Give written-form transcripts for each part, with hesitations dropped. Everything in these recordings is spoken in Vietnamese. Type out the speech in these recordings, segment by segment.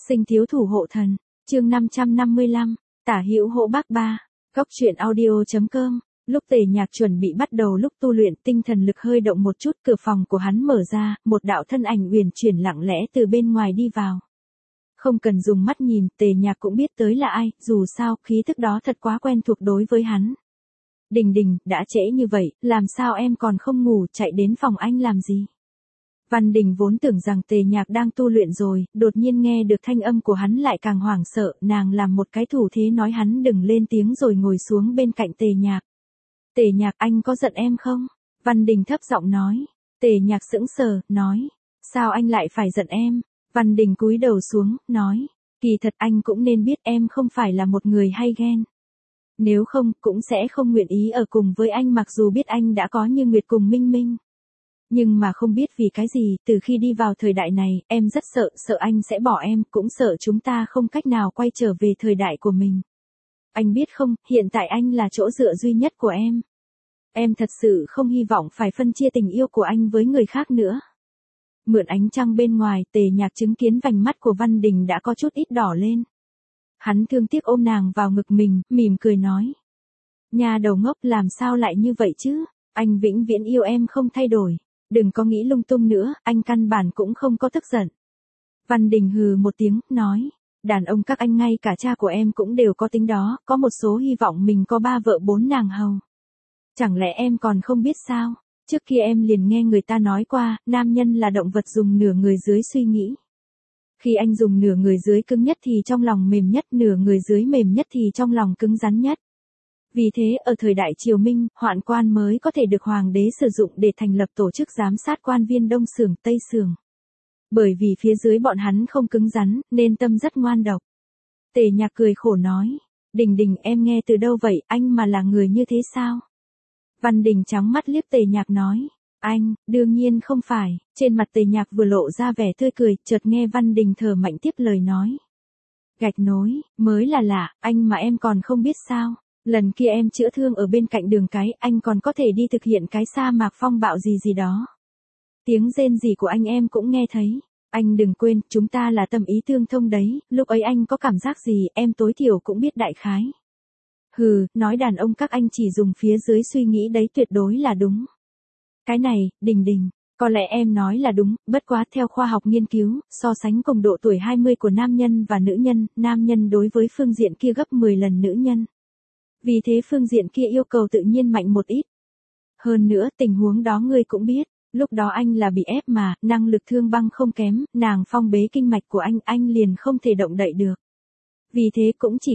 Sinh thiếu thủ hộ thần, chương 555, tả hữu hộ bác ba, góc truyện audio.com. Lúc Tề Nhạc chuẩn bị bắt đầu lúc tu luyện, tinh thần lực hơi động một chút, cửa phòng của hắn mở ra, một đạo thân ảnh uyển chuyển lặng lẽ từ bên ngoài đi vào. Không cần dùng mắt nhìn, Tề Nhạc cũng biết tới là ai, dù sao, khí thức đó thật quá quen thuộc đối với hắn. Đình Đình, đã trễ như vậy, làm sao em còn không ngủ, chạy đến phòng anh làm gì? Văn Đình vốn tưởng rằng Tề Nhạc đang tu luyện rồi, đột nhiên nghe được thanh âm của hắn lại càng hoảng sợ, nàng làm một cái thủ thế nói hắn đừng lên tiếng rồi ngồi xuống bên cạnh Tề Nhạc. Tề Nhạc, anh có giận em không? Văn Đình thấp giọng nói. Tề Nhạc sững sờ, nói. Sao anh lại phải giận em? Văn Đình cúi đầu xuống, nói. Kỳ thật anh cũng nên biết em không phải là một người hay ghen. Nếu không, cũng sẽ không nguyện ý ở cùng với anh mặc dù biết anh đã có Như Nguyệt cùng Minh Minh. Nhưng mà không biết vì cái gì, từ khi đi vào thời đại này, em rất sợ anh sẽ bỏ em, cũng sợ chúng ta không cách nào quay trở về thời đại của mình. Anh biết không, hiện tại anh là chỗ dựa duy nhất của em. Em thật sự không hy vọng phải phân chia tình yêu của anh với người khác nữa. Mượn ánh trăng bên ngoài, Tề Nhạc chứng kiến vành mắt của Văn Đình đã có chút ít đỏ lên. Hắn thương tiếc ôm nàng vào ngực mình, mỉm cười nói. Nhà đầu ngốc, làm sao lại như vậy chứ? Anh vĩnh viễn yêu em không thay đổi. Đừng có nghĩ lung tung nữa, anh căn bản cũng không có tức giận. Văn Đình hừ một tiếng, nói. Đàn ông các anh ngay cả cha của em cũng đều có tính đó, có một số hy vọng mình có 3 vợ 4 nàng hầu. Chẳng lẽ em còn không biết sao? Trước kia em liền nghe người ta nói qua, nam nhân là động vật dùng nửa người dưới suy nghĩ. Khi anh dùng nửa người dưới cứng nhất thì trong lòng mềm nhất, nửa người dưới mềm nhất thì trong lòng cứng rắn nhất. Vì thế, ở thời đại Triều Minh, hoạn quan mới có thể được hoàng đế sử dụng để thành lập tổ chức giám sát quan viên Đông Xưởng, Tây Xưởng. Bởi vì phía dưới bọn hắn không cứng rắn, nên tâm rất ngoan độc. Tề Nhạc cười khổ nói. Đình Đình, em nghe từ đâu vậy, anh mà là người như thế sao? Văn Đình trắng mắt liếc Tề Nhạc nói. Anh, đương nhiên không phải. Trên mặt Tề Nhạc vừa lộ ra vẻ tươi cười, chợt nghe Văn Đình thở mạnh tiếp lời nói. Gạch nối, mới là lạ, anh mà em còn không biết sao? Lần kia em chữa thương ở bên cạnh đường cái, anh còn có thể đi thực hiện cái sa mạc phong bạo gì đó. Tiếng rên rỉ của anh em cũng nghe thấy. Anh đừng quên, chúng ta là tâm ý tương thông đấy, lúc ấy anh có cảm giác gì, em tối thiểu cũng biết đại khái. Hừ, nói đàn ông các anh chỉ dùng phía dưới suy nghĩ đấy tuyệt đối là đúng. Cái này, Đình Đình, có lẽ em nói là đúng, bất quá theo khoa học nghiên cứu, so sánh cùng độ tuổi 20 của nam nhân và nữ nhân, nam nhân đối với phương diện kia gấp 10 lần nữ nhân. Vì thế phương diện kia yêu cầu tự nhiên mạnh một ít. Hơn nữa, tình huống đó ngươi cũng biết, lúc đó anh là bị ép mà, năng lực thương băng không kém, nàng phong bế kinh mạch của anh liền không thể động đậy được. Vì thế cũng chỉ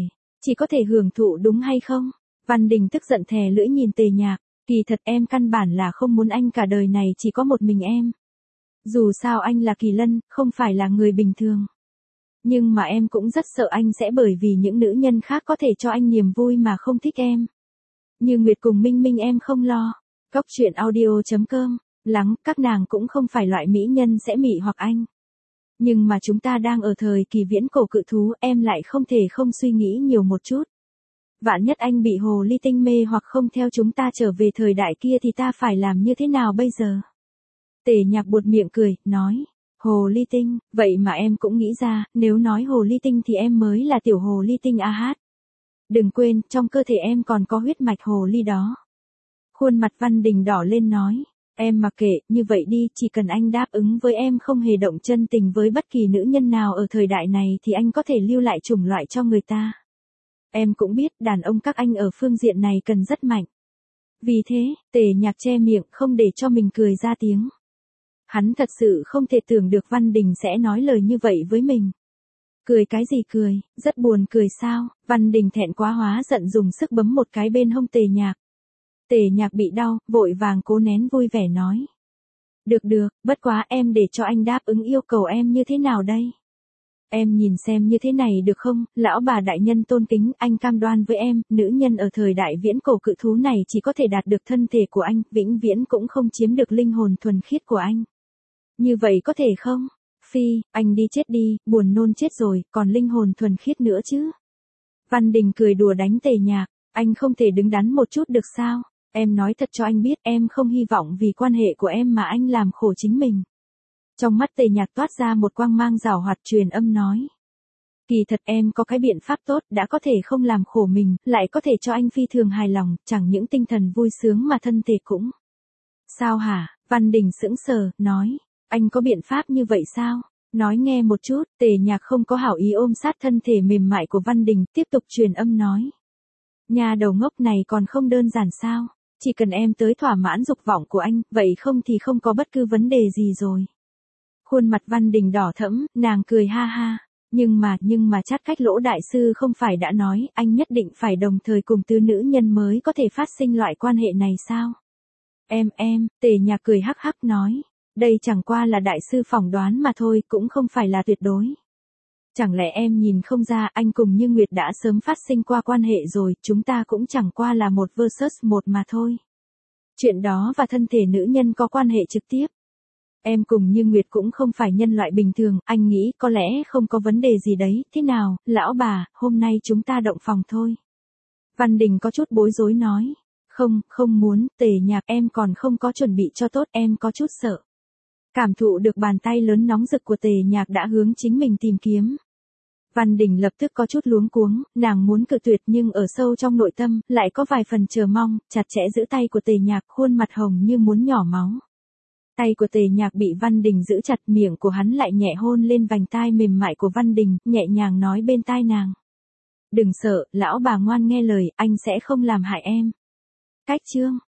có thể hưởng thụ đúng hay không? Văn Đình tức giận thè lưỡi nhìn Tề Nhạc, kỳ thật em căn bản là không muốn anh cả đời này chỉ có một mình em. Dù sao anh là kỳ lân, không phải là người bình thường. Nhưng mà em cũng rất sợ anh sẽ bởi vì những nữ nhân khác có thể cho anh niềm vui mà không thích em. Như Nguyệt cùng Minh Minh em không lo. Góc truyện audio.com, lắng, các nàng cũng không phải loại mỹ nhân sẽ mị hoặc anh. Nhưng mà chúng ta đang ở thời kỳ viễn cổ cự thú, em lại không thể không suy nghĩ nhiều một chút. Vạn nhất anh bị hồ ly tinh mê hoặc không theo chúng ta trở về thời đại kia thì ta phải làm như thế nào bây giờ? Tề Nhạc buột miệng cười, nói. Hồ ly tinh, vậy mà em cũng nghĩ ra, nếu nói hồ ly tinh thì em mới là tiểu hồ ly tinh a hát. Đừng quên, trong cơ thể em còn có huyết mạch hồ ly đó. Khuôn mặt Văn Đình đỏ lên nói. Em mặc kệ, như vậy đi, chỉ cần anh đáp ứng với em không hề động chân tình với bất kỳ nữ nhân nào ở thời đại này thì anh có thể lưu lại chủng loại cho người ta. Em cũng biết, đàn ông các anh ở phương diện này cần rất mạnh. Vì thế, Tề Nhạc che miệng không để cho mình cười ra tiếng. Hắn thật sự không thể tưởng được Văn Đình sẽ nói lời như vậy với mình. Cười cái gì cười, rất buồn cười sao? Văn Đình thẹn quá hóa giận dùng sức bấm một cái bên hông Tề Nhạc. Tề Nhạc bị đau, vội vàng cố nén vui vẻ nói. Được, bất quá em để cho anh đáp ứng yêu cầu em như thế nào đây? Em nhìn xem như thế này được không, lão bà đại nhân tôn kính, anh cam đoan với em, nữ nhân ở thời đại viễn cổ cự thú này chỉ có thể đạt được thân thể của anh, vĩnh viễn cũng không chiếm được linh hồn thuần khiết của anh. Như vậy có thể không? Phi, anh đi chết đi, buồn nôn chết rồi, còn linh hồn thuần khiết nữa chứ? Văn Đình cười đùa đánh Tề Nhạc, anh không thể đứng đắn một chút được sao? Em nói thật cho anh biết em không hy vọng vì quan hệ của em mà anh làm khổ chính mình. Trong mắt Tề Nhạc toát ra một quang mang giảo hoạt, truyền âm nói. Kỳ thật em có cái biện pháp tốt, đã có thể không làm khổ mình, lại có thể cho anh phi thường hài lòng, chẳng những tinh thần vui sướng mà thân thể cũng. Sao hả? Văn Đình sững sờ, nói. Anh có biện pháp như vậy sao? Nói nghe một chút. Tề Nhạc không có hảo ý ôm sát thân thể mềm mại của Văn Đình, tiếp tục truyền âm nói. Nhà đầu ngốc này còn không đơn giản sao? Chỉ cần em tới thỏa mãn dục vọng của anh, vậy không thì không có bất cứ vấn đề gì rồi. Khuôn mặt Văn Đình đỏ thẫm, nàng cười ha ha. Nhưng mà Chát Cách Lỗ đại sư không phải đã nói, anh nhất định phải đồng thời cùng tứ nữ nhân mới có thể phát sinh loại quan hệ này sao? Tề Nhạc cười hắc hắc nói. Đây chẳng qua là đại sư phỏng đoán mà thôi, cũng không phải là tuyệt đối. Chẳng lẽ em nhìn không ra anh cùng Như Nguyệt đã sớm phát sinh qua quan hệ rồi, chúng ta cũng chẳng qua là một versus một mà thôi. Chuyện đó và thân thể nữ nhân có quan hệ trực tiếp. Em cùng Như Nguyệt cũng không phải nhân loại bình thường, anh nghĩ có lẽ không có vấn đề gì đấy, thế nào, lão bà, hôm nay chúng ta động phòng thôi. Văn Đình có chút bối rối nói. Không muốn, Tề Nhạc, em còn không có chuẩn bị cho tốt, em có chút sợ. Cảm thụ được bàn tay lớn nóng rực của Tề Nhạc đã hướng chính mình tìm kiếm. Văn Đình lập tức có chút luống cuống, nàng muốn cự tuyệt nhưng ở sâu trong nội tâm, lại có vài phần chờ mong, chặt chẽ giữ tay của Tề Nhạc, khuôn mặt hồng như muốn nhỏ máu. Tay của Tề Nhạc bị Văn Đình giữ chặt, miệng của hắn lại nhẹ hôn lên vành tai mềm mại của Văn Đình, nhẹ nhàng nói bên tai nàng. Đừng sợ, lão bà ngoan nghe lời, anh sẽ không làm hại em. Cách chương